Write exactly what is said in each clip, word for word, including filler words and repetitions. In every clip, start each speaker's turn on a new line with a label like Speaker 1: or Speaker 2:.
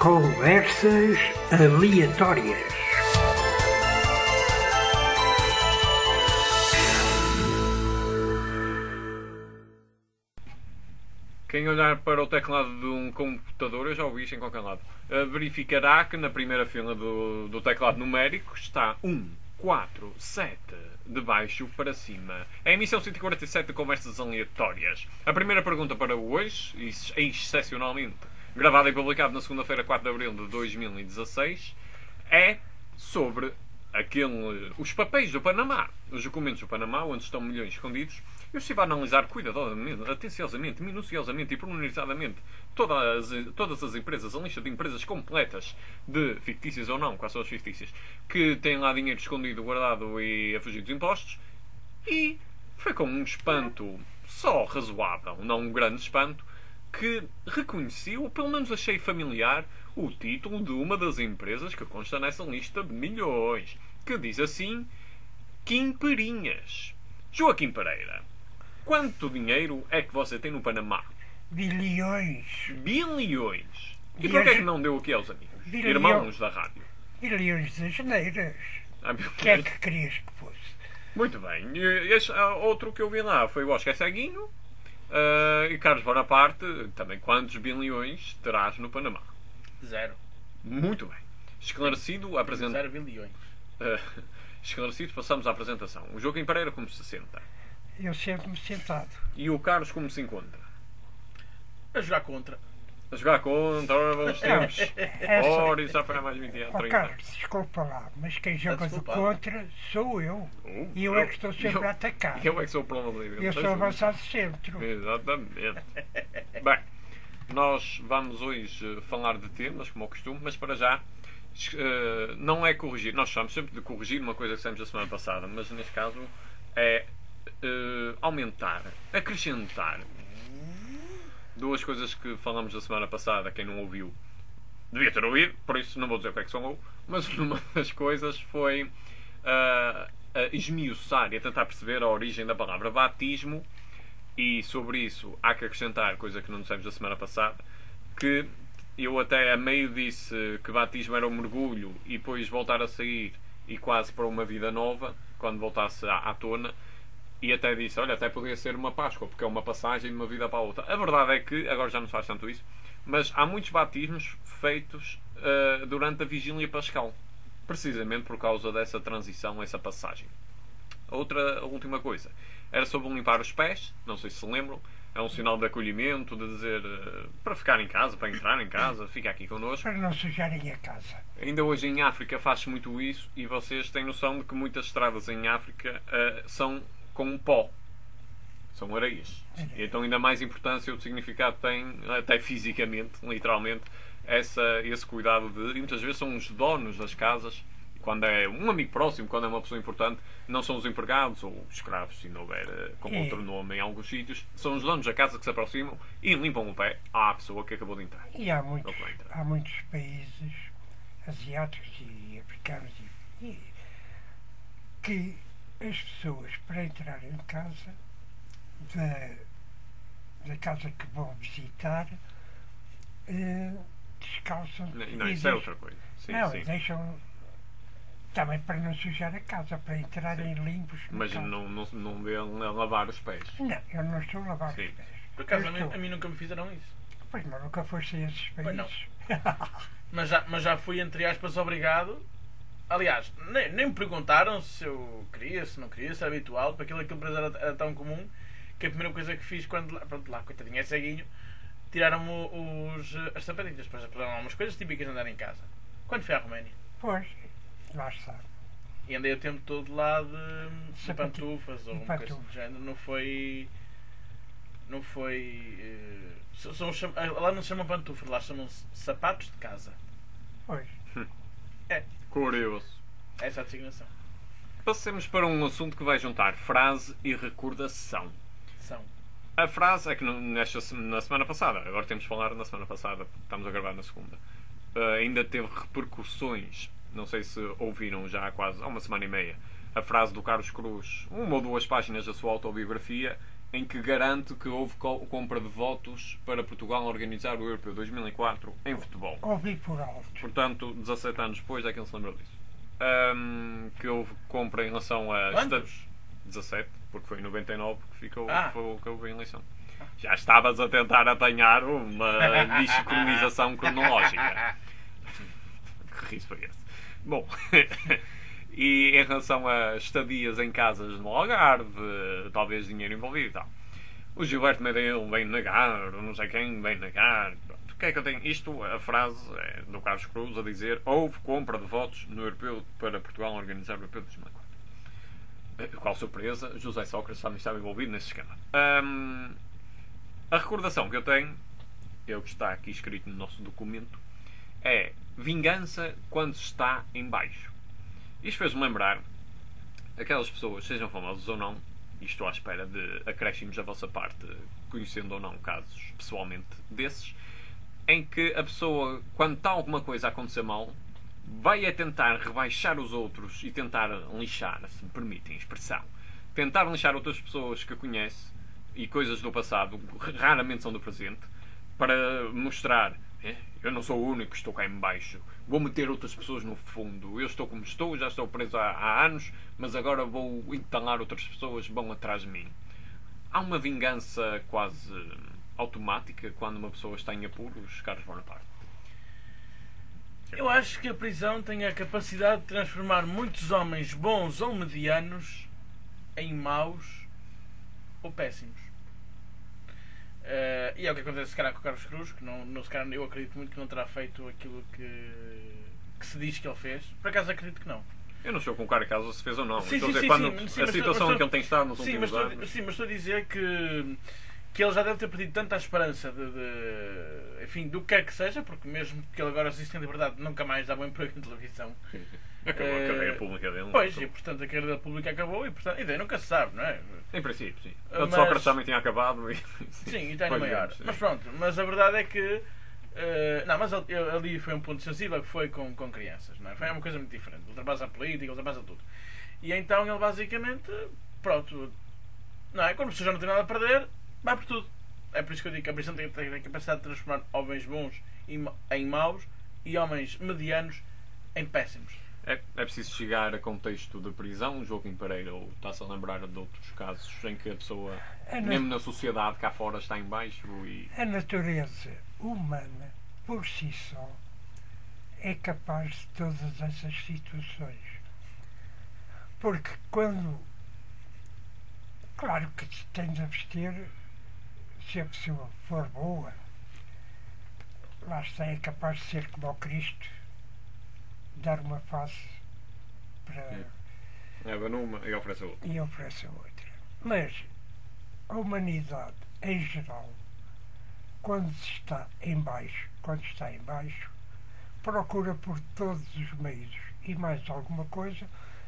Speaker 1: Conversas aleatórias.
Speaker 2: Quem olhar para o teclado de um computador, eu já ouvi isto em qualquer lado, verificará que na primeira fila do, do teclado numérico está um, quatro, sete, de baixo para cima. É a emissão cento e quarenta e sete de Conversas Aleatórias. A primeira pergunta para hoje, excepcionalmente gravada e publicada na segunda-feira, quatro de abril de dois mil e dezasseis, é sobre aquele, os papéis do Panamá, os documentos do Panamá, onde estão milhões escondidos. Eu estive a analisar cuidadosamente, atenciosamente, minuciosamente e pormenorizadamente todas, todas as empresas, a lista de empresas completas, de fictícias ou não, quais são as fictícias, que têm lá dinheiro escondido, guardado e a fugir dos impostos, e foi com um espanto só razoável, não um grande espanto, que reconheci, ou pelo menos achei familiar, o título de uma das empresas que consta nessa lista de milhões, que diz assim: Kim Perinhas. Joaquim Pereira, quanto dinheiro é que você tem no Panamá?
Speaker 1: Bilhões.
Speaker 2: Bilhões. E porquê é que não deu aqui aos amigos?
Speaker 1: Bilhão.
Speaker 2: Irmãos da rádio.
Speaker 1: Bilhões de asneiras.
Speaker 2: Ah,
Speaker 1: O que é que querias que fosse?
Speaker 2: Muito bem. E este, outro que eu vi lá foi o Oscar Ceguinho. Uh, e Carlos Bonaparte, também quantos bilhões terás no Panamá?
Speaker 3: Zero.
Speaker 2: Muito bem. Esclarecido, apresenta...
Speaker 3: Zero bilhões.
Speaker 2: Uh, esclarecido, passamos à apresentação. O Joaquim Pereira como se senta?
Speaker 1: Eu sempre-me sentado.
Speaker 2: E o Carlos como se encontra?
Speaker 3: A jogar contra.
Speaker 2: A jogar contra, ora bons tempos.
Speaker 1: Essa-
Speaker 2: Ora, isso já foi há mais de vinte anos,
Speaker 1: Ó
Speaker 2: trinta.
Speaker 1: Carlos, desculpa lá, mas quem joga do
Speaker 3: desculpado.
Speaker 1: contra sou eu.
Speaker 2: Oh,
Speaker 1: E eu é que estou sempre
Speaker 2: eu-
Speaker 1: a atacar.
Speaker 2: Eu é que sou o problema dele.
Speaker 1: Eu sou avançado centro.
Speaker 2: Exatamente. Bem, nós vamos hoje falar de temas, como ao costume, mas para já eh, não é corrigir. Nós chamamos sempre de corrigir uma coisa que fizemos a semana passada, mas neste caso é eh, aumentar, acrescentar duas coisas que falamos da semana passada. Quem não ouviu devia ter ouvido, por isso não vou dizer o que é que são, mas uma das coisas foi uh, a esmiuçar e a tentar perceber a origem da palavra batismo, e sobre isso há que acrescentar, coisa que não dissemos da semana passada, que eu até a meio disse que batismo era um mergulho e depois voltar a sair e quase para uma vida nova, quando voltasse à, à tona. E até disse, olha, até podia ser uma Páscoa, porque é uma passagem de uma vida para a outra. A verdade é que, agora já não se faz tanto isso, mas há muitos batismos feitos uh, durante a Vigília Pascal. Precisamente por causa dessa transição, essa passagem. Outra, a última coisa, era sobre limpar os pés, não sei se se lembram. É um sinal de acolhimento, de dizer, uh, para ficar em casa, para entrar em casa, fica aqui connosco.
Speaker 1: Para não sujarem a casa.
Speaker 2: Ainda hoje em África faz-se muito isso, e vocês têm noção de que muitas estradas em África uh, são com pó, são areias, e então ainda mais importância o significado tem, até fisicamente, literalmente, essa, esse cuidado de, e muitas vezes são os donos das casas, quando é um amigo próximo, quando é uma pessoa importante, não são os empregados ou os escravos, se não houver uh, com outro nome em alguns sítios, são os donos da casa que se aproximam e limpam o pé à pessoa que acabou de entrar.
Speaker 1: E há muitos,
Speaker 2: Ou que vai entrar.
Speaker 1: há muitos países asiáticos e africanos e, e- que as pessoas, para entrarem em casa, da, da casa que vão visitar, eh, descalçam.
Speaker 2: Não, não,
Speaker 1: e
Speaker 2: isso é
Speaker 1: deixam-
Speaker 2: outra coisa. Sim,
Speaker 1: não,
Speaker 2: sim.
Speaker 1: deixam também para não sujar a casa, para entrarem limpos. no
Speaker 2: Mas
Speaker 1: casa.
Speaker 2: não, não, não vê a lavar os pés.
Speaker 1: Não, eu não estou a lavar
Speaker 2: Sim.
Speaker 1: os pés.
Speaker 3: Por acaso,
Speaker 1: Eu
Speaker 3: a mim,
Speaker 1: estou.
Speaker 3: a mim nunca me fizeram isso.
Speaker 1: Pois não, nunca foste a esses
Speaker 3: Pois não.
Speaker 1: países.
Speaker 3: Mas já, mas já fui, entre aspas, obrigado. Aliás, nem, nem me perguntaram se eu queria, se não queria, se era habitual, porque aquilo, aquilo para eles era, era tão comum que a primeira coisa que fiz quando lá, pronto, lá coitadinho, é ceguinho, tiraram-me os, as sapatilhas, depois puseram lá umas coisas típicas de andar em casa. Quando fui à Roménia.
Speaker 1: Pois, lá está.
Speaker 3: E andei o tempo todo lá de, de
Speaker 1: Sapatilha.
Speaker 3: pantufas ou
Speaker 1: De
Speaker 3: uma coisa
Speaker 1: pantufas.
Speaker 3: do género. Não foi. Não foi. eh, são- são cham- lá não se chamam pantufas, lá chamam-se sapatos de casa.
Speaker 1: Pois.
Speaker 2: Curioso.
Speaker 3: Essa é a designação.
Speaker 2: Passemos para um assunto que vai juntar frase e recordação.
Speaker 3: São.
Speaker 2: A frase é que no- nesta, se- na semana passada, agora temos de falar na semana passada, estamos a gravar na segunda, uh, ainda teve repercussões, não sei se ouviram já há quase há uma semana e meia, a frase do Carlos Cruz, uma ou duas páginas da sua autobiografia, em que garante que houve co- compra de votos para Portugal organizar o Europeu dois mil e quatro em futebol.
Speaker 1: Ouvi por alto.
Speaker 2: Portanto, dezassete anos depois é que ele se lembra disso. Ahm, que houve compra em relação a...
Speaker 3: Quantos?
Speaker 2: dezassete, porque foi em noventa e nove que ficou
Speaker 3: Ah.
Speaker 2: foi o que houve a eleição. Já estavas a tentar apanhar uma desincronização cronológica. Que riso foi esse? Bom, e em relação a estadias em casas no Algarve, talvez dinheiro envolvido e tal. O Gilberto Medeiros vem negar, não sei quem vem negar. Pronto. O que é que eu tenho? Isto, a frase é do Carlos Cruz a dizer: houve compra de votos no Europeu para Portugal organizar o Europeu de dois mil e quatro. Qual surpresa, José Sócrates também estava envolvido nesse esquema. Hum, a recordação que eu tenho, é o que está aqui escrito no nosso documento, é vingança quando se está em baixo. Isto fez-me lembrar aquelas pessoas, sejam famosas ou não, e estou à espera de acréscimos da vossa parte, conhecendo ou não casos pessoalmente desses, em que a pessoa, quando está alguma coisa a acontecer mal, vai a tentar rebaixar os outros e tentar lixar, se me permitem a expressão, tentar lixar outras pessoas que conhece e coisas do passado, raramente são do presente, para mostrar: eh, eu não sou o único que estou cá em baixo, vou meter outras pessoas no fundo, eu estou como estou, já estou preso há, há anos, mas agora vou entalar outras pessoas, vão atrás de mim. Há uma vingança quase automática quando uma pessoa está em apuros, Carlos Bonaparte.
Speaker 3: Eu acho que a prisão tem a capacidade de transformar muitos homens bons ou medianos em maus ou péssimos. Uh, e é o que acontece se calhar com o Carlos Cruz, que não, não, se calhar, eu acredito muito que não terá feito aquilo que, que se diz que ele fez. Por acaso acredito que não.
Speaker 2: Eu não estou com cara caso se fez ou não.
Speaker 3: Sim,
Speaker 2: estou
Speaker 3: sim,
Speaker 2: a dizer,
Speaker 3: sim,
Speaker 2: quando
Speaker 3: sim, sim,
Speaker 2: a
Speaker 3: mas
Speaker 2: situação
Speaker 3: estou-
Speaker 2: em que ele tem estado nos
Speaker 3: Sim mas,
Speaker 2: últimos
Speaker 3: estou,
Speaker 2: anos.
Speaker 3: sim, mas estou a dizer que, que ele já deve ter perdido tanta esperança de, de- enfim, do que quer que seja, porque mesmo que ele agora exista em liberdade, nunca mais dá bom emprego em televisão.
Speaker 2: Acabou a
Speaker 3: Eh,
Speaker 2: carreira pública dele.
Speaker 3: Pois, e portanto a carreira dele pública acabou e, portanto, e daí nunca se sabe, não é?
Speaker 2: Em princípio, sim.
Speaker 3: Ah,
Speaker 2: A de
Speaker 3: mas-
Speaker 2: Sócrates também tinha acabado. E...
Speaker 3: Sim, e está no
Speaker 2: Pois
Speaker 3: maior.
Speaker 2: vemos, sim.
Speaker 3: Mas pronto, mas a verdade é que. eh, não, mas ali ali foi um ponto sensível que foi com, com crianças, não é? Foi uma coisa muito diferente. Ultrapassa a política, ultrapassa tudo. E então ele basicamente. Pronto. Não é? Quando a pessoa já não tem nada a perder, vai por tudo. É por isso que eu digo que a prisão tem, tem a capacidade de transformar homens bons em, em maus e homens medianos em péssimos.
Speaker 2: É, é preciso chegar a contexto de prisão, Joaquim Pereira, ou está-se a lembrar de outros casos em que a pessoa,
Speaker 1: É na-
Speaker 2: mesmo na sociedade cá fora, está em baixo e...
Speaker 1: A natureza humana, por si só, é capaz de todas essas situações. Porque quando. Claro que se tem de abster, se a pessoa for boa, lá está, é capaz de ser como o Cristo, dar uma face para.
Speaker 2: Leva numa e oferece a outra.
Speaker 1: E oferece a outra. Mas a humanidade, em geral, quando se está em baixo, quando está em baixo, procura por todos os meios e mais alguma coisa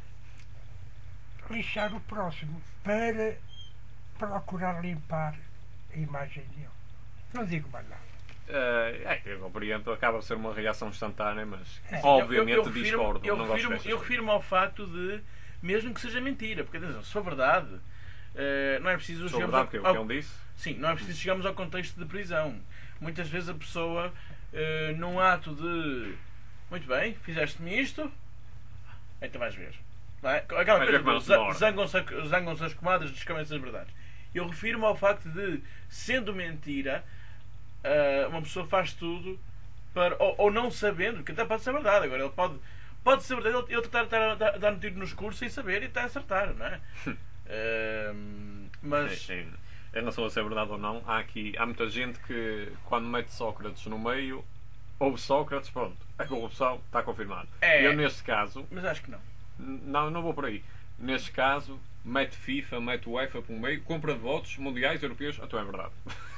Speaker 1: lixar o próximo para procurar limpar a imagem dele. Não digo mais nada.
Speaker 2: Eh, é, eu compreendo, acaba por ser uma reação instantânea, mas
Speaker 1: É.
Speaker 2: obviamente
Speaker 3: Eu- eu- eu refiro-me-
Speaker 2: discordo.
Speaker 3: Eu
Speaker 2: não gosto
Speaker 3: refiro-me
Speaker 2: dessas
Speaker 3: eu
Speaker 2: coisas.
Speaker 3: refiro-me ao facto de, mesmo que seja mentira, porque atenção, se for verdade, eh, não é preciso
Speaker 2: Sou
Speaker 3: chegarmos
Speaker 2: verdade
Speaker 3: ao-
Speaker 2: que é o que
Speaker 3: ao-
Speaker 2: ele disse.
Speaker 3: Sim, não é preciso chegarmos ao contexto de prisão. Muitas vezes a pessoa, eh, num ato de muito bem, fizeste-me isto, então vais ver. Não é? Aquela
Speaker 2: Vais
Speaker 3: coisa
Speaker 2: ver como
Speaker 3: do
Speaker 2: ele se
Speaker 3: za-
Speaker 2: morde.
Speaker 3: zangam-se a- zangam-se as comadres, descamem-se as verdades. Eu refiro-me ao facto de, sendo mentira, eh, uma pessoa faz tudo para, ou, ou não sabendo, que até pode ser verdade. Agora ele pode, pode ser verdade, ele, ele tentar dar, dar, dar um tiro no escuro sem saber e está a acertar, não é? Ehm, mas
Speaker 2: Sim, sim. Em relação a ser verdade ou não, há aqui há muita gente que quando mete Sócrates no meio, ouve Sócrates, pronto, a corrupção está confirmada.
Speaker 3: É.
Speaker 2: Eu neste caso,
Speaker 3: mas acho que não.
Speaker 2: n- não, não vou por aí. Neste caso, mete FIFA, mete UEFA por meio, compra de votos mundiais, europeus, então é verdade.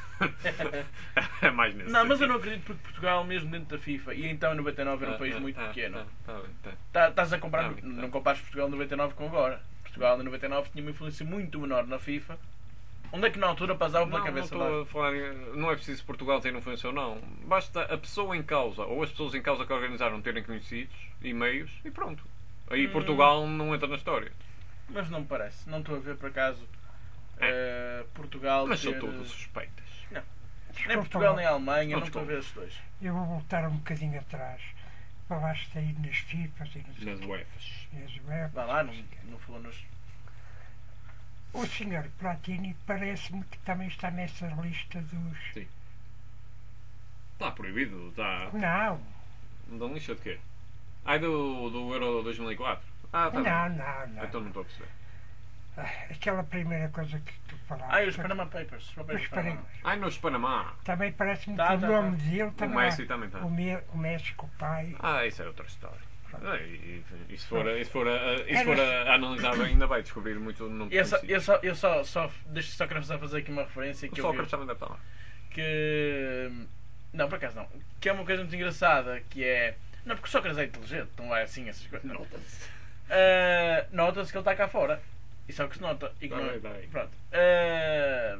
Speaker 2: É mais nesse
Speaker 3: Não, mas eu
Speaker 2: sentido.
Speaker 3: não acredito porque Portugal, mesmo dentro da FIFA, e então em noventa e nove era um
Speaker 2: Ah,
Speaker 3: país
Speaker 2: ah,
Speaker 3: muito
Speaker 2: ah,
Speaker 3: pequeno.
Speaker 2: ah, tá bem, tá.
Speaker 3: Tá- Estás a comparar,
Speaker 2: Tá bem, tá.
Speaker 3: não compares Portugal em noventa e nove com agora. Portugal em noventa e nove tinha uma influência muito menor na FIFA. Onde é que na altura passava pela
Speaker 2: Não, não
Speaker 3: cabeça
Speaker 2: estou
Speaker 3: lá?
Speaker 2: a falar, não é preciso Portugal ter influência ou não. Basta a pessoa em causa, ou as pessoas em causa que organizaram terem conhecidos e meios e pronto. Aí
Speaker 3: Hum.
Speaker 2: Portugal não entra na história.
Speaker 3: Mas não me parece. Não estou a ver por acaso Uh, Portugal.
Speaker 2: Mas
Speaker 3: ter...
Speaker 2: são todas suspeitas.
Speaker 3: Não.
Speaker 1: Desculpa
Speaker 3: Nem Portugal
Speaker 1: lá,
Speaker 3: nem a Alemanha,
Speaker 2: Não,
Speaker 3: não estou a ver esses dois.
Speaker 1: eu vou voltar um bocadinho atrás. Falaste aí nas FIFAs e nos
Speaker 2: Nas UEFAs.
Speaker 1: nas UEFAs.
Speaker 3: Vá lá, não, não falou nos.
Speaker 1: O senhor Platini parece-me que também está nessa lista dos.
Speaker 2: Sim. Está proibido, está.
Speaker 1: Não,
Speaker 2: Da lista de quê? Ai, do, do Euro dois mil e quatro? Ah, tá
Speaker 1: não,
Speaker 2: bem.
Speaker 1: não, não.
Speaker 2: Então não estou a perceber.
Speaker 1: Ah, aquela primeira coisa que tu falaste.
Speaker 3: Ah, e os Panama Papers. Os papéis
Speaker 1: Os
Speaker 3: de Panamá.
Speaker 1: Panama.
Speaker 2: Ai, nos Panamá.
Speaker 1: Também parece-me
Speaker 3: Tá,
Speaker 1: que o
Speaker 3: tá,
Speaker 1: nome
Speaker 3: tá.
Speaker 1: dele
Speaker 2: O
Speaker 1: também.
Speaker 2: Messi também está.
Speaker 1: O, Me, o México, o pai.
Speaker 2: Ah, isso é outra história. Ah, E, e, e se for, a- e se for, a, e se
Speaker 1: Era
Speaker 2: for
Speaker 1: só-
Speaker 2: a, a analisar bem, ainda vai descobrir muito não
Speaker 3: Eu só, eu só, eu só, só deixa só quero só fazer aqui uma referência
Speaker 2: O
Speaker 3: que eu vi,
Speaker 2: Sócrates também deve estar lá.
Speaker 3: que não, por acaso não, que é uma coisa muito engraçada, que é não, porque o Sócrates é inteligente, não é assim essas coisas. Não.
Speaker 2: Nota-se.
Speaker 3: Ah, nota-se que ele está cá fora. Isso é o que se nota. E que
Speaker 2: Tá
Speaker 3: não-
Speaker 2: bem, tá bem.
Speaker 3: Pronto. Ah,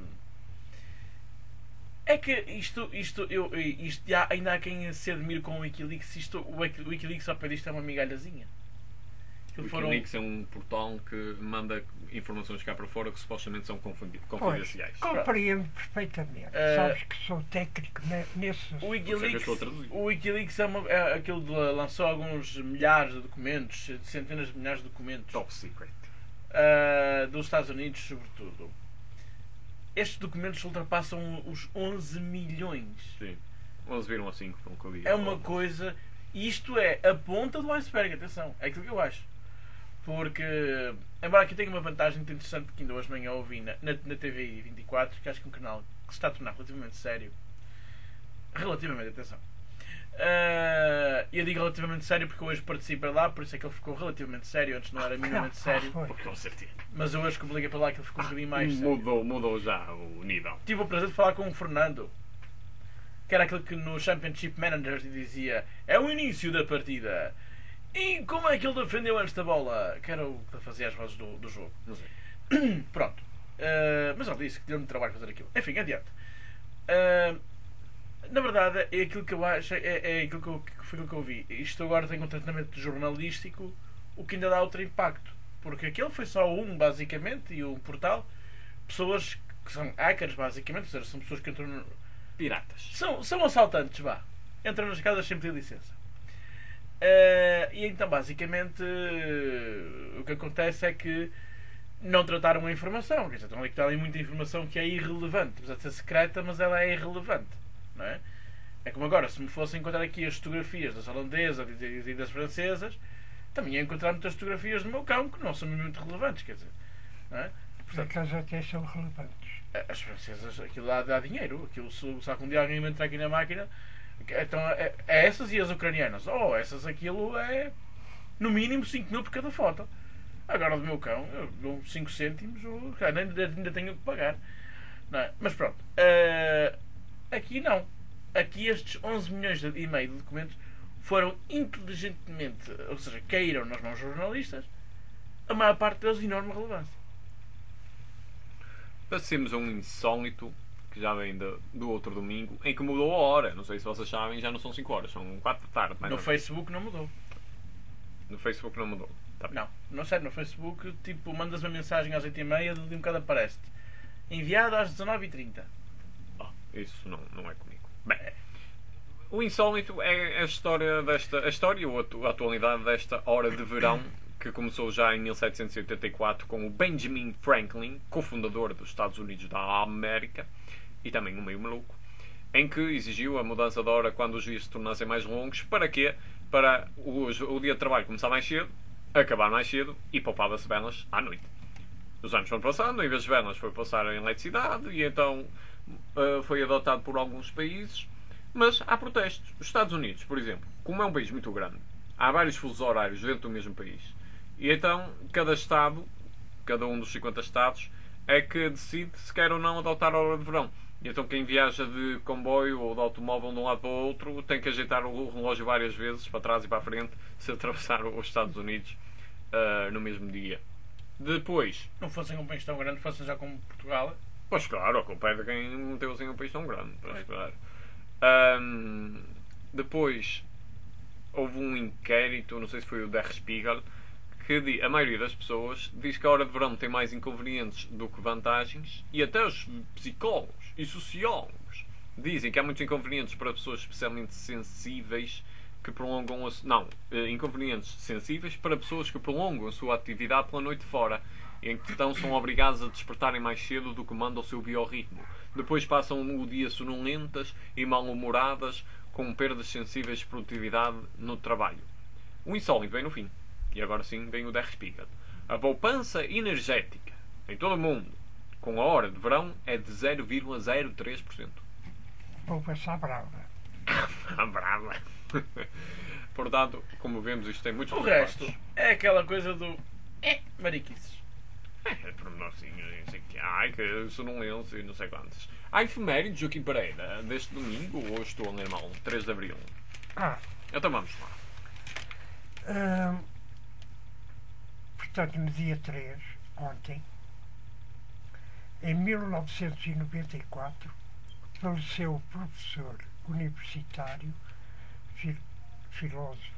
Speaker 3: é que isto, isto, eu, isto já, ainda há quem se admire com o Wikileaks. Isto, o Wiki- o Wikileaks ao pé disto é uma migalhazinha.
Speaker 2: O
Speaker 3: Aquilo foram-
Speaker 2: Wikileaks é um portal que manda informações cá para fora que supostamente são confundi-
Speaker 1: Pois,
Speaker 2: confidenciais.
Speaker 1: compreendo perfeitamente.
Speaker 3: Eh,
Speaker 1: Sabes que sou técnico ne- nesses.
Speaker 3: O
Speaker 2: Por isso é que eu
Speaker 3: Wikileaks,
Speaker 2: estou a traduzir.
Speaker 3: o Wikileaks é, uma, é aquilo de, lançou alguns milhares de documentos, centenas de milhares de documentos.
Speaker 2: Top secret.
Speaker 3: Uh, dos Estados Unidos, sobretudo. Estes documentos ultrapassam os onze milhões.
Speaker 2: Sim. onze vírgula cinco, foi o que eu vi.
Speaker 3: É uma coisa. E isto é a ponta do iceberg, atenção. É aquilo que eu acho. Porque, embora aqui tenha uma vantagem muito interessante que ainda hoje de manhã ouvi na, na, na T V I vinte e quatro, que acho que é um canal que se está a tornar relativamente sério. Relativamente, atenção. Uh, eu digo relativamente sério porque hoje participei lá, por isso é que ele ficou relativamente sério. Antes não era minimamente sério.
Speaker 1: Foi.
Speaker 2: Com certeza.
Speaker 3: Mas eu hoje que me liguei para lá que ele ficou um bocadinho mais sério.
Speaker 2: Mudou, mudou já o nível.
Speaker 3: Tive o prazer de falar com o Fernando, que era aquele que no Championship Managers dizia é o início da partida. E como é que ele defendeu esta bola? Que era o que fazia as vozes do, do jogo.
Speaker 2: Não sei.
Speaker 3: Pronto. Uh, mas ele disse que deu-me trabalho fazer aquilo. Enfim, adiante. Uh, na verdade, é aquilo que eu acho, é, é aquilo que, eu, que foi aquilo que eu vi. Isto agora tem um tratamento jornalístico, o que ainda dá outro impacto. Porque aquele foi só um, basicamente, e um portal. Pessoas que são hackers, basicamente, ou seja, são pessoas que entram no,
Speaker 2: Piratas.
Speaker 3: são, são assaltantes, vá. Entram nas casas sem pedir licença. Uh, e então, basicamente, uh, o que acontece é que não trataram a informação. Quer dizer, estão ali que está ali muita informação que é irrelevante. Apesar de ser secreta, mas ela é irrelevante. Não é? É como agora, se me fossem encontrar aqui as fotografias das holandesas e das francesas, também ia encontrar muitas fotografias do meu cão que não são muito relevantes. Quer dizer, não é? Portanto,
Speaker 1: Aquelas até são relevantes.
Speaker 3: as francesas, aquilo dá, dá dinheiro. Aquilo, se, se algum dia alguém me entrar aqui na máquina, então é, é essas e as ucranianas. Oh, essas, aquilo é no mínimo cinco mil por cada foto. Agora do meu cão, eu dou cinco cêntimos, eu, ainda, ainda tenho que pagar. Não é? Mas pronto, uh, aqui não. Aqui estes onze milhões e meio de documentos foram inteligentemente, ou seja, caíram nas mãos dos jornalistas, a maior parte deles de enorme relevância.
Speaker 2: Passemos a um insólito que já vem do, do outro domingo, em que mudou a hora. Não sei se vocês sabem, já não são cinco horas, são quatro da tarde. Mais
Speaker 3: No
Speaker 2: ou menos.
Speaker 3: Facebook não mudou.
Speaker 2: No Facebook não mudou. Tá bem.
Speaker 3: Não, não sério, no Facebook, tipo, mandas uma mensagem às oito e meia, de um bocado aparece-te. Enviado às dezanove e trinta.
Speaker 2: Ah, isso não, não é comigo. Bem, o insólito é a história desta. A história ou a atualidade desta hora de verão que começou já em mil setecentos e oitenta e quatro com o Benjamin Franklin, cofundador dos Estados Unidos da América, e também um meio maluco, em que exigiu a mudança da hora quando os dias se tornassem mais longos. Para quê? Para o, o dia de trabalho começar mais cedo, acabar mais cedo e poupava-se velas à noite. Os anos foram passando, em vez de velas foi passar em eletricidade e então uh, foi adotado por alguns países, mas há protestos. Os Estados Unidos, por exemplo, como é um país muito grande, há vários fusos horários dentro do mesmo país. E então cada Estado, cada um dos cinquenta Estados, é que decide se quer ou não adotar a hora de verão. E então quem viaja de comboio ou de automóvel de um lado para o outro tem que ajeitar o relógio várias vezes, para trás e para a frente, se atravessar os Estados Unidos uh, no mesmo dia. Depois,
Speaker 3: Não fossem um país tão grande, fossem já como Portugal.
Speaker 2: pois claro, a culpa é de quem meteu assim um país tão grande. Pois, claro. Um, depois houve um inquérito, não sei se foi o Der Spiegel, que a maioria das pessoas diz que a hora de verão tem mais inconvenientes do que vantagens, e até os psicólogos e sociólogos dizem que há muitos inconvenientes para pessoas especialmente sensíveis que prolongam a, não, inconvenientes sensíveis para pessoas que prolongam a sua atividade pela noite fora, em que então são obrigadas a despertarem mais cedo do que manda o seu biorritmo. Depois passam o dia sonolentas e mal-humoradas, com perdas sensíveis de produtividade no trabalho. O insólito vem no fim. E agora sim vem o Der Spiegel. A poupança energética em todo o mundo com a hora de verão é de zero vírgula zero três por cento.
Speaker 1: Poupança brava.
Speaker 2: A brava. Portanto, como vemos, isto tem muitos
Speaker 3: O
Speaker 2: resultados.
Speaker 3: resto é aquela coisa do. É, mariquices.
Speaker 2: É, pormenorzinhos, não sei o que. Ai, que sonolência e não sei quantas. Há efemérides, Joaquim Pereira, deste domingo, ou estou a ler mal? três de abril.
Speaker 1: Ah,
Speaker 2: Então vamos lá.
Speaker 1: hum, portanto, no dia três, ontem, em mil novecentos e noventa e quatro, faleceu o professor universitário, fi- filósofo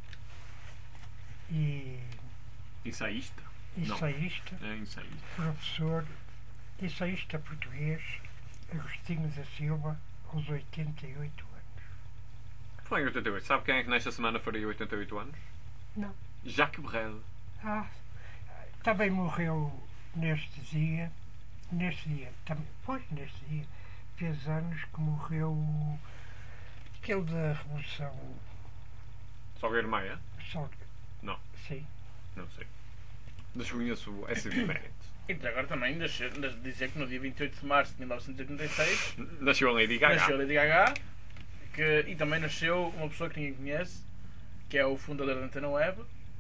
Speaker 1: e
Speaker 2: Ensaísta?
Speaker 1: ensaísta,
Speaker 2: É ensaísta.
Speaker 1: professor, ensaísta português, Agostinho da Silva, aos oitenta e oito anos.
Speaker 2: Foi em oitenta e oito. Sabe quem é que nesta semana faria oitenta e oito anos?
Speaker 1: Não.
Speaker 2: Jacques Brel.
Speaker 1: Ah, também morreu neste dia, neste dia, também, pois, neste dia, fez anos que morreu o- aquele da Revolução,
Speaker 2: Salgueiro Maia?
Speaker 1: só,
Speaker 2: Não,
Speaker 1: sim,
Speaker 2: não sei. Desconheço essa efeméride.
Speaker 3: E agora também nascer, nas- dizer que no dia vinte e oito de março de mil novecentos e oitenta e seis
Speaker 2: Nasceu a Lady Gaga.
Speaker 3: nasceu Lady Gaga, que, e também nasceu uma pessoa que ninguém conhece, que é o fundador da Antena Web,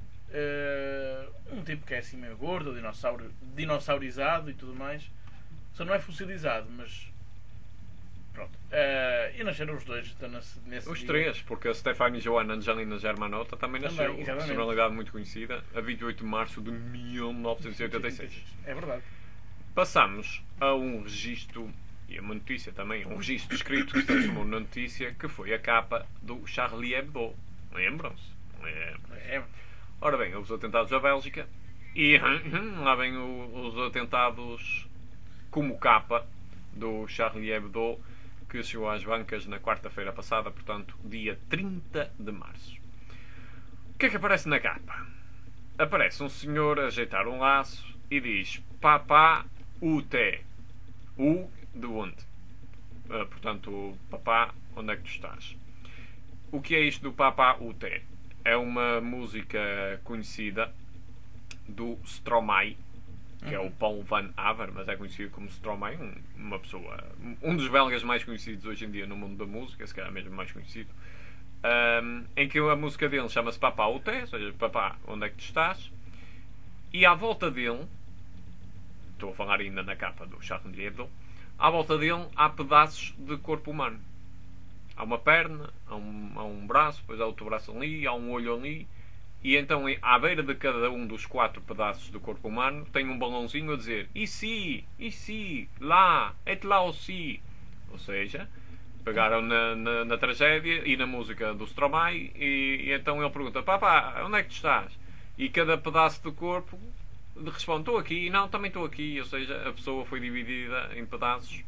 Speaker 3: eh, um tipo que é assim meio gordo, dinossauro, dinossaurizado e tudo mais. Só não é fossilizado, mas pronto. Eh, e nasceram os dois então, nesse, nesse
Speaker 2: Os
Speaker 3: dia.
Speaker 2: três, porque a Stefania Joana Angelina Germanotta também
Speaker 3: Também,
Speaker 2: nasceu,
Speaker 3: exatamente.
Speaker 2: personalidade muito conhecida, a vinte e oito de março de mil novecentos e oitenta e seis.
Speaker 3: É verdade.
Speaker 2: Passamos a um registro, e a uma notícia também, um registro escrito que se transformou na notícia, que foi a capa do Charlie Hebdo. Lembram-se? Lembram.
Speaker 3: É,
Speaker 2: Ora bem, houve os atentados à Bélgica e lá vem o- os atentados como capa do Charlie Hebdo, que chegou às bancas na quarta-feira passada, portanto, dia trinta de março. O que é que aparece na capa? Aparece um senhor a ajeitar um laço e diz Papá U T. U de onde? Ah, portanto, papá, onde é que tu estás? O que é isto do Papá U T? É uma música conhecida do Stromae, que é o Paul Van Haver, mas é conhecido como Stromae, um, uma pessoa, um dos belgas mais conhecidos hoje em dia no mundo da música, se calhar mesmo mais conhecido, um, em que a música dele chama-se Papá U T, ou seja, Papá, onde é que tu estás? E à volta dele, estou a falar ainda na capa do Charlie Hebdo, à volta dele há pedaços de corpo humano. Há uma perna, há um, há um braço, depois há outro braço ali, há um olho ali, e então à beira de cada um dos quatro pedaços do corpo humano tem um balãozinho a dizer Ici, ici, lá, et lá aussi. Ou seja, pegaram na, na, na tragédia e na música do Stromae e, e então ele pergunta Papá, onde é que tu estás? E cada pedaço do corpo responde estou aqui, não, também estou aqui. Ou seja, a pessoa foi dividida em pedaços.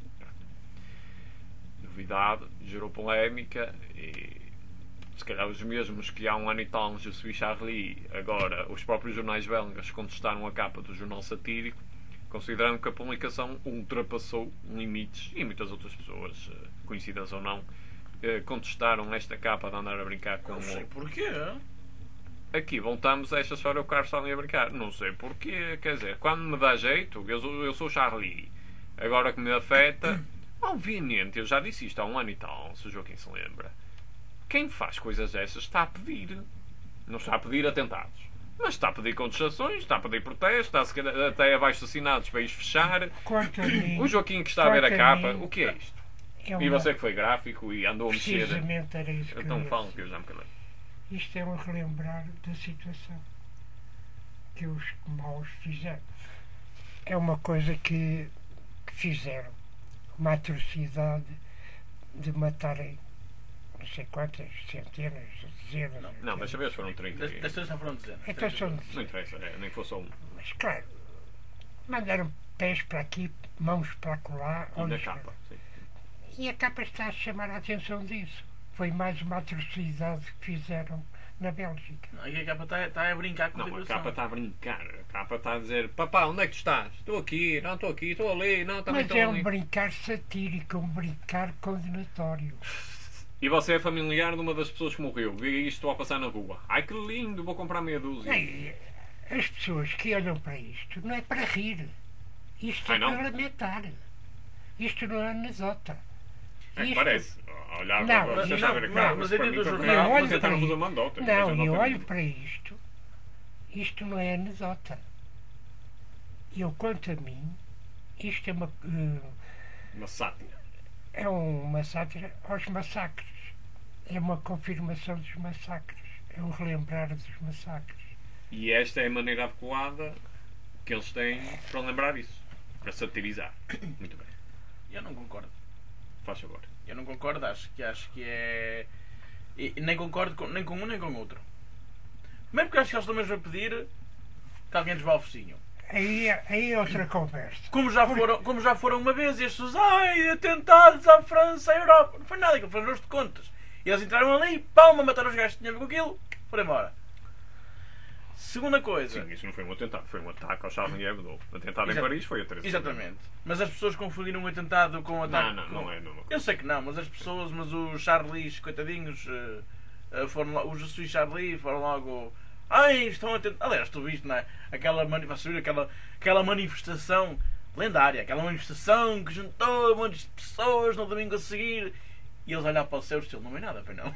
Speaker 2: Novidade, gerou polémica e se calhar os mesmos que há um ano e tal Je suis Charlie, agora os próprios jornais belgas contestaram a capa do jornal satírico, considerando que a publicação ultrapassou limites, e muitas outras pessoas, conhecidas ou não, contestaram esta capa de andar a brincar com
Speaker 3: não sei
Speaker 2: o...
Speaker 3: porquê.
Speaker 2: Aqui voltamos a esta história, o Carlos está ali a brincar. Não sei porquê, quer dizer, quando me dá jeito, eu sou, eu sou Charlie, agora que me afeta, obviamente, eu já disse isto há um ano e tal, se o Joaquim se lembra. Quem faz coisas dessas está a pedir. Não está a pedir atentados. Mas está a pedir contestações, está a pedir protestos, está a se calhar até abaixo assinados para isto fechar.
Speaker 1: Quanto a mim,
Speaker 2: O Joaquim que está a ver a
Speaker 1: quanto
Speaker 2: capa,
Speaker 1: mim,
Speaker 2: o que é isto?
Speaker 1: é
Speaker 2: E
Speaker 1: uma-
Speaker 2: você que foi gráfico e andou a mexer.
Speaker 1: precisamente era isso que eu
Speaker 2: Então
Speaker 1: ia
Speaker 2: falam
Speaker 1: dizer.
Speaker 2: que eu já me calei.
Speaker 1: Isto é um relembrar da situação que os maus fizeram. É uma coisa que, que fizeram. Uma atrocidade de matarem não sei quantas, centenas, dezenas.
Speaker 3: Não,
Speaker 2: Não, desta vez foram trinta.
Speaker 3: Das das já foram dezenas.
Speaker 1: Então são
Speaker 2: Não
Speaker 1: dezenas.
Speaker 2: interessa, é, nem fosse só um.
Speaker 1: Mas claro, mandaram pés para aqui, mãos para lá.
Speaker 2: E na
Speaker 1: onde
Speaker 2: capa. Sim.
Speaker 1: E a capa está a chamar a atenção disso. Foi mais uma atrocidade que fizeram na Bélgica.
Speaker 3: Não, e a capa está está a brincar com a
Speaker 2: Não, a
Speaker 3: situação.
Speaker 2: capa está a brincar. A capa está a dizer: Papá, onde é que tu estás? Estou aqui, não estou aqui, estou ali, não, também
Speaker 1: Mas
Speaker 2: estou
Speaker 1: é um
Speaker 2: ali.
Speaker 1: brincar satírico, um brincar condenatório.
Speaker 2: E você é familiar de uma das pessoas que morreu. Vê isto a passar na rua. Ai que lindo, vou comprar meia dúzia.
Speaker 1: Ei, as pessoas que olham para isto não é para rir. Isto
Speaker 2: Ai,
Speaker 1: é
Speaker 2: não?
Speaker 1: para lamentar. Isto não é anedota.
Speaker 2: É que
Speaker 1: Isto-
Speaker 2: parece. Olhar
Speaker 1: Não,
Speaker 2: para
Speaker 1: mas-
Speaker 2: você
Speaker 3: não,
Speaker 2: a ver a
Speaker 3: mas-
Speaker 2: cara,
Speaker 3: mas
Speaker 2: para
Speaker 3: é
Speaker 2: mim
Speaker 3: do
Speaker 2: também
Speaker 3: jornal,
Speaker 2: não,
Speaker 1: olho
Speaker 2: você está
Speaker 1: para
Speaker 2: nos
Speaker 1: isto.
Speaker 2: mandota.
Speaker 1: Não, eu olho para isto. Isto não é anedota. Eu, quanto a mim, isto é uma, eh,
Speaker 2: Uma sátira.
Speaker 1: é uma sátira aos massacres. É uma confirmação dos massacres. É um relembrar dos massacres.
Speaker 2: E esta é a maneira adequada que eles têm para lembrar isso. Para satirizar. Muito bem.
Speaker 3: Eu não concordo.
Speaker 2: Faz favor.
Speaker 3: Eu não concordo, acho que acho que é. E e nem concordo com, nem com um nem com o outro. Primeiro porque acho que eles estão mesmo a pedir que alguém lhes vá ao focinho.
Speaker 1: Aí, é- aí é outra conversa.
Speaker 3: Como já foram, como já foram uma vez e as pessoas, ai, atentados à França, à Europa. Não foi nada, aquilo foi um de contas. E eles entraram ali, palma, mataram os gajos que tinham a ver com aquilo, foram embora. Segunda coisa.
Speaker 2: Sim, isso não foi um atentado. Foi um ataque ao Charlie Hebdo. O atentado em
Speaker 3: Exa-
Speaker 2: Paris foi a treze de
Speaker 3: Exatamente. Mas as pessoas confundiram um atentado com um ataque.
Speaker 2: Não, não,
Speaker 3: com-
Speaker 2: não é. Não, não.
Speaker 3: Eu sei que não, mas as pessoas, mas os Charlies, coitadinhos, eh, eh, foram lá, os Suíços Charlie foram logo. Ai, estão a tentar. Aliás, tu viste, não é? Aquela, mani- vais saber, aquela, aquela manifestação lendária, aquela manifestação que juntou um monte de pessoas no domingo a seguir e eles olhar para o céu e estilo, não vê nada, pois não.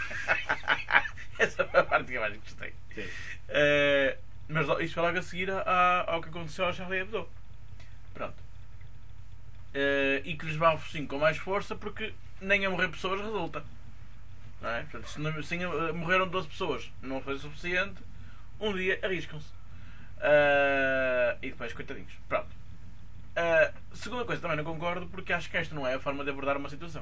Speaker 3: Essa foi a parte que eu mais gostei.
Speaker 2: Sim.
Speaker 3: Eh, mas lo- isto foi logo a seguir a- a- ao que aconteceu ao Charlie Hebdo. Pronto. Eh, e que lhes vá ao focinho com mais força porque nem a morrer pessoas resulta. Não é? Portanto, se, não, se eh, morreram doze pessoas não foi suficiente, um dia arriscam-se. Eh, e depois, coitadinhos. Pronto. Eh, segunda coisa, também não concordo porque acho que esta não é a forma de abordar uma situação.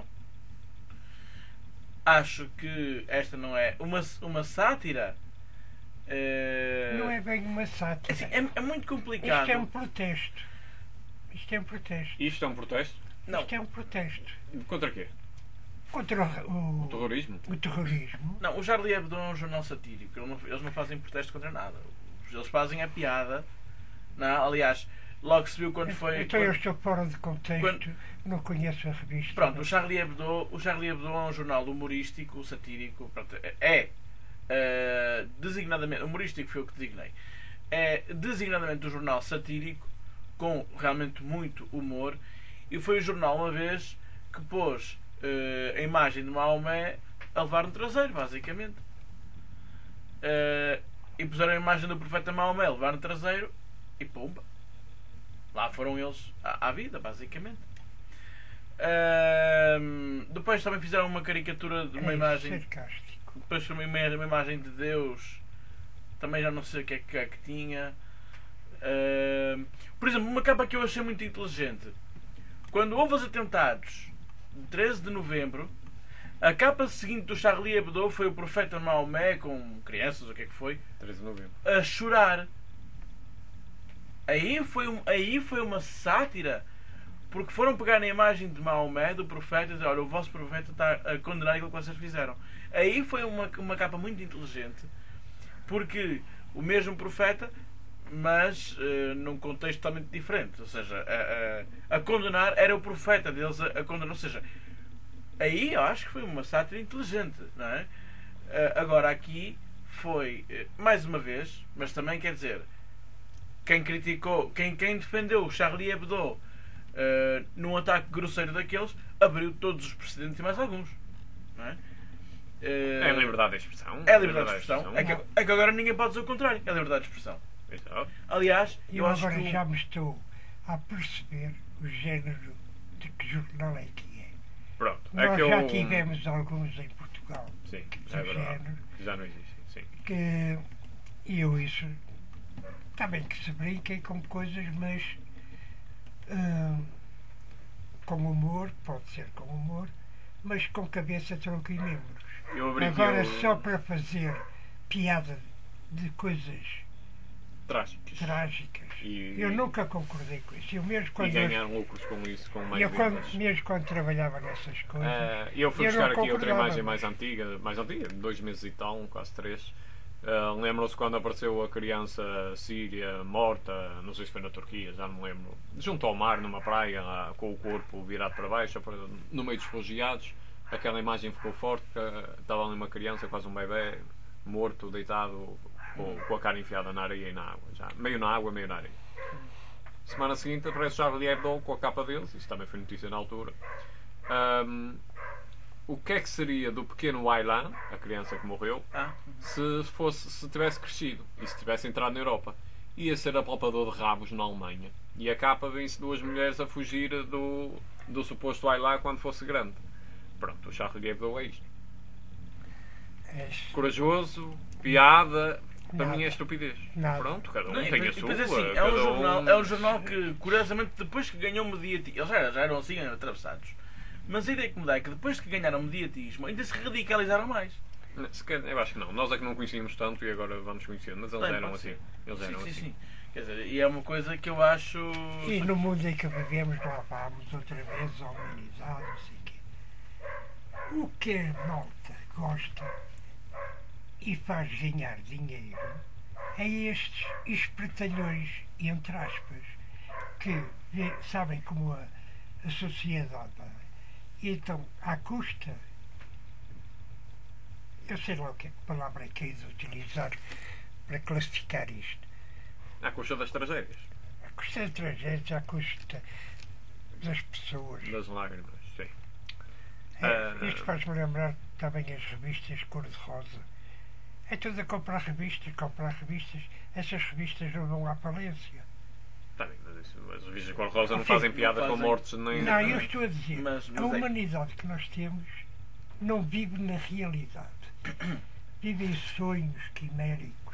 Speaker 3: Acho que esta não é uma, uma sátira. eh,
Speaker 1: Não é bem uma
Speaker 3: assim,
Speaker 1: sátira.
Speaker 3: é, é muito complicado.
Speaker 1: Isto é um protesto. Isto é um protesto.
Speaker 2: Isto é um protesto?
Speaker 3: Não,
Speaker 1: Isto é um protesto
Speaker 2: Contra quê?
Speaker 1: contra o,
Speaker 2: O terrorismo?
Speaker 1: o terrorismo.
Speaker 3: não, o Charlie Hebdo é um jornal satírico. Eles não, eles não fazem protesto contra nada. Eles fazem a piada. Não, aliás, logo se viu quando foi.
Speaker 1: Então eu
Speaker 3: quando-
Speaker 1: estou fora de contexto,
Speaker 3: quando-
Speaker 1: não conheço a revista.
Speaker 3: Pronto, o Charlie Hebdo, o Charlie Hebdo é um jornal humorístico, satírico. Pronto, é eh, designadamente. Humorístico foi o que designei. É designadamente um jornal satírico com realmente muito humor. E foi o jornal uma vez que pôs eh, a imagem de Maomé a levar no traseiro, basicamente. Eh, e puseram a imagem do profeta Maomé a levar no traseiro e pumba. Lá foram eles à, à vida, basicamente. Ahm, depois também fizeram uma caricatura de uma
Speaker 1: É
Speaker 3: imagem.
Speaker 1: sarcástico.
Speaker 3: Depois foi uma, ima- uma imagem de Deus. Também já não sei o que é que, é que tinha. Ahm, por exemplo, uma capa que eu achei muito inteligente. Quando houve os atentados de treze de novembro, a capa seguinte do Charlie Hebdo foi o profeta Maomé com crianças, o que é que foi,
Speaker 2: treze de novembro.
Speaker 3: a chorar. Aí foi, um, aí foi uma sátira. Porque foram pegar na imagem de Maomé, do profeta, e dizer, olha, o vosso profeta está a condenar aquilo que vocês fizeram. Aí foi uma, uma capa muito inteligente. Porque o mesmo profeta, mas uh, num contexto totalmente diferente. Ou seja, a, a, a condenar era o profeta deles a, a condenar. Ou seja, aí eu acho que foi uma sátira inteligente, não é? Uh, agora aqui foi, uh, mais uma vez, mas também quer dizer, quem criticou, quem, quem defendeu o Charlie Hebdo Uh, num ataque grosseiro daqueles, abriu todos os precedentes e mais alguns. Não é? Uh,
Speaker 2: É a liberdade de expressão.
Speaker 3: é a liberdade de expressão. É que, é que agora ninguém pode dizer o contrário. É a liberdade de expressão.
Speaker 2: Exato.
Speaker 3: Aliás,
Speaker 1: Eu,
Speaker 3: eu acho
Speaker 1: agora
Speaker 3: que. o-
Speaker 1: já me estou a perceber o género de que jornal é que é.
Speaker 2: Pronto.
Speaker 1: Nós
Speaker 2: é que
Speaker 1: já
Speaker 2: eu...
Speaker 1: tivemos alguns em Portugal
Speaker 2: Sim,
Speaker 1: do
Speaker 2: é verdade.
Speaker 1: género,
Speaker 2: Já não existe. Sim.
Speaker 1: que eu isso também que se brinquem com coisas, mas ah, com humor, pode ser com humor, mas com cabeça, tronco e membros.
Speaker 2: Eu abri aqui
Speaker 1: Agora,
Speaker 2: o-
Speaker 1: só para fazer piada de coisas
Speaker 2: Trágicos.
Speaker 1: trágicas,
Speaker 2: E-
Speaker 1: eu nunca concordei com isso. Eu mesmo
Speaker 2: E
Speaker 1: quando,
Speaker 2: ganhar lucros com isso, com mais
Speaker 1: eu, quando,
Speaker 2: vendas.
Speaker 1: mesmo quando trabalhava nessas coisas,
Speaker 2: Ah, eu fui
Speaker 1: eu
Speaker 2: buscar
Speaker 1: não
Speaker 2: aqui outra
Speaker 1: concordava.
Speaker 2: imagem mais antiga, mais antiga, de dois meses e tal, quase três. Ah, Lembram-se quando apareceu a criança síria morta, não sei se foi na Turquia, já não me lembro, junto ao mar, numa praia, lá, com o corpo virado para baixo, no meio dos refugiados. Aquela imagem ficou forte, que estava ali uma criança, quase um bebê, morto, deitado, com, com a cara enfiada na areia e na água. Já. Meio na água, meio na areia. Semana seguinte aparece Charlie Hebdo com a capa deles, isso também foi notícia na altura. Ahm, o que é que seria do pequeno Aylan, a criança que morreu,
Speaker 3: Ah,
Speaker 2: se, fosse, se tivesse crescido e se tivesse entrado na Europa? Ia ser apalpador de rabos na Alemanha. E a capa vem-se duas mulheres a fugir do, do suposto Aylan quando fosse grande. Pronto, o Charlie Hebdo é isto.
Speaker 1: é,
Speaker 2: Corajoso, piada, para
Speaker 1: Nada.
Speaker 2: mim é estupidez.
Speaker 1: Nada.
Speaker 2: Pronto, cada um
Speaker 3: não, e
Speaker 2: tem a
Speaker 3: depois- e
Speaker 2: sua.
Speaker 3: depois assim, é
Speaker 2: cada
Speaker 3: um, jornal,
Speaker 2: um-
Speaker 3: é um jornal que, curiosamente, depois que ganhou mediatismo, eles já, eram- já eram assim atravessados, mas a ideia que me dá é que depois que ganharam mediatismo, ainda se radicalizaram mais.
Speaker 2: Se calhar- Eu acho que não. Nós é que não conhecíamos tanto e agora vamos conhecendo, mas eles
Speaker 3: Bem,
Speaker 2: eram
Speaker 3: pode
Speaker 2: assim.
Speaker 3: ser.
Speaker 2: Eles
Speaker 3: Sim,
Speaker 2: eram
Speaker 3: sim,
Speaker 2: assim.
Speaker 3: sim. Quer dizer, e é uma coisa que eu acho.
Speaker 1: e no mundo em que vivemos lá vamos outra vez humanizado, não sei o quê. O que a malta gosta e faz ganhar dinheiro é estes espertalhões, entre aspas, que vê- sabem como a, a sociedade é. E então, à custa, eu sei lá o que, é que palavra é que é de utilizar para classificar isto.
Speaker 2: À custa das tragédias,
Speaker 1: À custa de tragédias, à custa das pessoas.
Speaker 2: das lágrimas, sim.
Speaker 1: É,
Speaker 2: Ah.
Speaker 1: isto faz-me lembrar também as revistas cor-de-rosa. É tudo a comprar revistas, comprar revistas. Essas revistas não vão à falência.
Speaker 2: Está bem, mas isso, as revistas cor-de-rosa não
Speaker 1: Sim,
Speaker 2: fazem
Speaker 3: não
Speaker 2: piadas com
Speaker 3: fazem.
Speaker 2: mortes nem.
Speaker 1: Não, eu estou a dizer,
Speaker 3: Mas- mas
Speaker 1: a
Speaker 3: é-
Speaker 1: humanidade que nós temos não vive na realidade. Vive em sonhos quiméricos.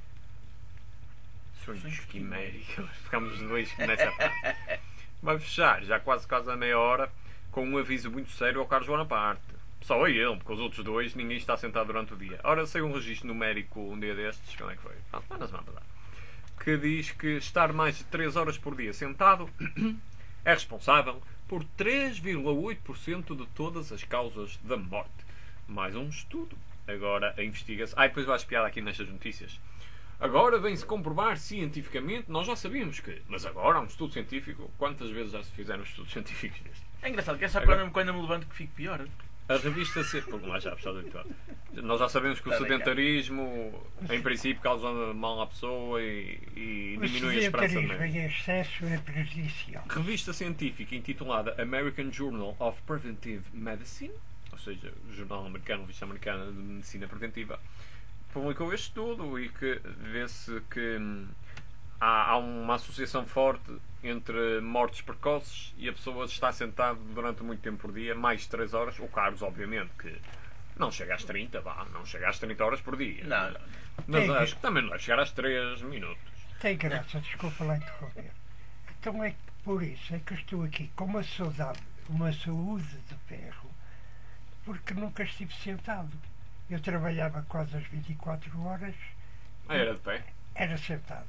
Speaker 2: Sonhos quiméricos. Ficamos dois nessa parte. Vamos fechar, já quase quase a meia hora, com um aviso muito sério ao Carlos Bonaparte. Só a ele, porque os outros dois ninguém está sentado durante o dia. Ora, saiu um registro numérico um dia destes, quando é que foi? Ah, foi na semana passada. Que diz que estar mais de três horas por dia sentado é responsável por três vírgula oito por cento de todas as causas da morte. Mais um estudo. Agora a investigação. Ah, depois vais espiar aqui nestas notícias. Agora vem-se comprovar cientificamente, nós já sabíamos que, mas agora há um estudo científico. Quantas vezes já se fizeram estudos científicos destes?
Speaker 3: É engraçado, que é só
Speaker 2: Agora-
Speaker 3: quando, quando eu me levanto que fico pior.
Speaker 2: A revista C... Porque lá já estás habituado. Nós já sabemos que o
Speaker 3: Está bem,
Speaker 2: sedentarismo, em princípio, causa mal à pessoa e, e
Speaker 1: O
Speaker 2: diminui a esperança de
Speaker 1: sedentarismo
Speaker 2: vida.
Speaker 1: em excesso é prejudicial.
Speaker 2: Revista científica intitulada American Journal of Preventive Medicine, ou seja, o jornal americano, revista americana de medicina preventiva, publicou este estudo e que vê-se que hum, há, há uma associação forte entre mortes precoces e a pessoa estar sentada durante muito tempo por dia, mais de três horas. O Carlos, obviamente, que não chega às trinta, vá, não chega às trinta horas por dia.
Speaker 3: Não, não.
Speaker 2: Mas
Speaker 1: Tem-
Speaker 2: acho que também não deve chegar às três minutos.
Speaker 1: Tem graça, desculpa lá interromper. Então é que por isso é que eu estou aqui com uma saudade, uma saúde de ferro, porque nunca estive sentado. Eu trabalhava quase as vinte e quatro horas,
Speaker 2: Ah, era de pé.
Speaker 1: era sentado.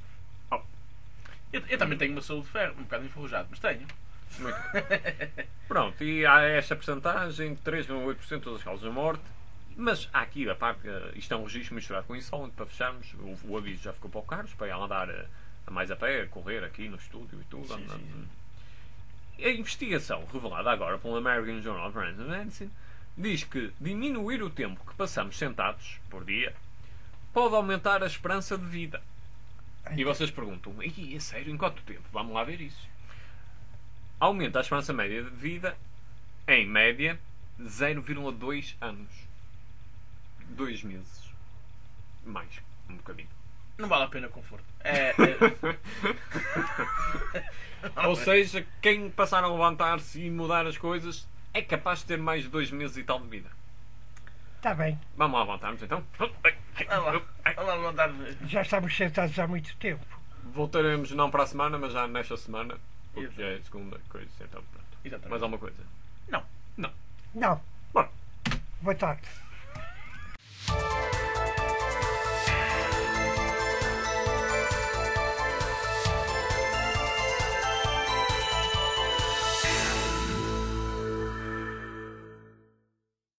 Speaker 3: Eu, eu também tenho uma saúde de ferro, um bocado enferrujado, mas tenho.
Speaker 2: Muito bem. Pronto, e há esta percentagem de três vírgula oito por cento das causas de morte. Mas há aqui a parte, eh, isto é um registro misturado com insólito, para fecharmos. O, o aviso já ficou para o Carlos, para ele andar a, a mais a pé, a correr aqui no estúdio e tudo.
Speaker 3: Sim,
Speaker 2: andando.
Speaker 3: sim,
Speaker 2: A investigação revelada agora pelo American Journal of Preventive Medicine diz que diminuir o tempo que passamos sentados por dia pode aumentar a esperança de vida. E vocês perguntam, e é sério, em quanto tempo? Vamos lá ver isso. Aumenta a esperança média de vida, em média, zero vírgula dois anos. Dois meses. Mais, um bocadinho.
Speaker 3: Não vale a pena conforto. É, é...
Speaker 2: Ou seja, quem passar a levantar-se e mudar as coisas é capaz de ter mais de dois meses e tal de vida.
Speaker 1: Está bem,
Speaker 2: Vamos lá levantarmos então.
Speaker 3: Vamos lá, vamos lá levantar.
Speaker 1: já estamos sentados há muito tempo.
Speaker 2: Voltaremos não para a semana, mas já nesta semana. Porque já é a segunda coisa. Então, pronto.
Speaker 3: Exatamente.
Speaker 2: Mais alguma coisa?
Speaker 3: Não.
Speaker 2: Não.
Speaker 1: Não, Boa tarde.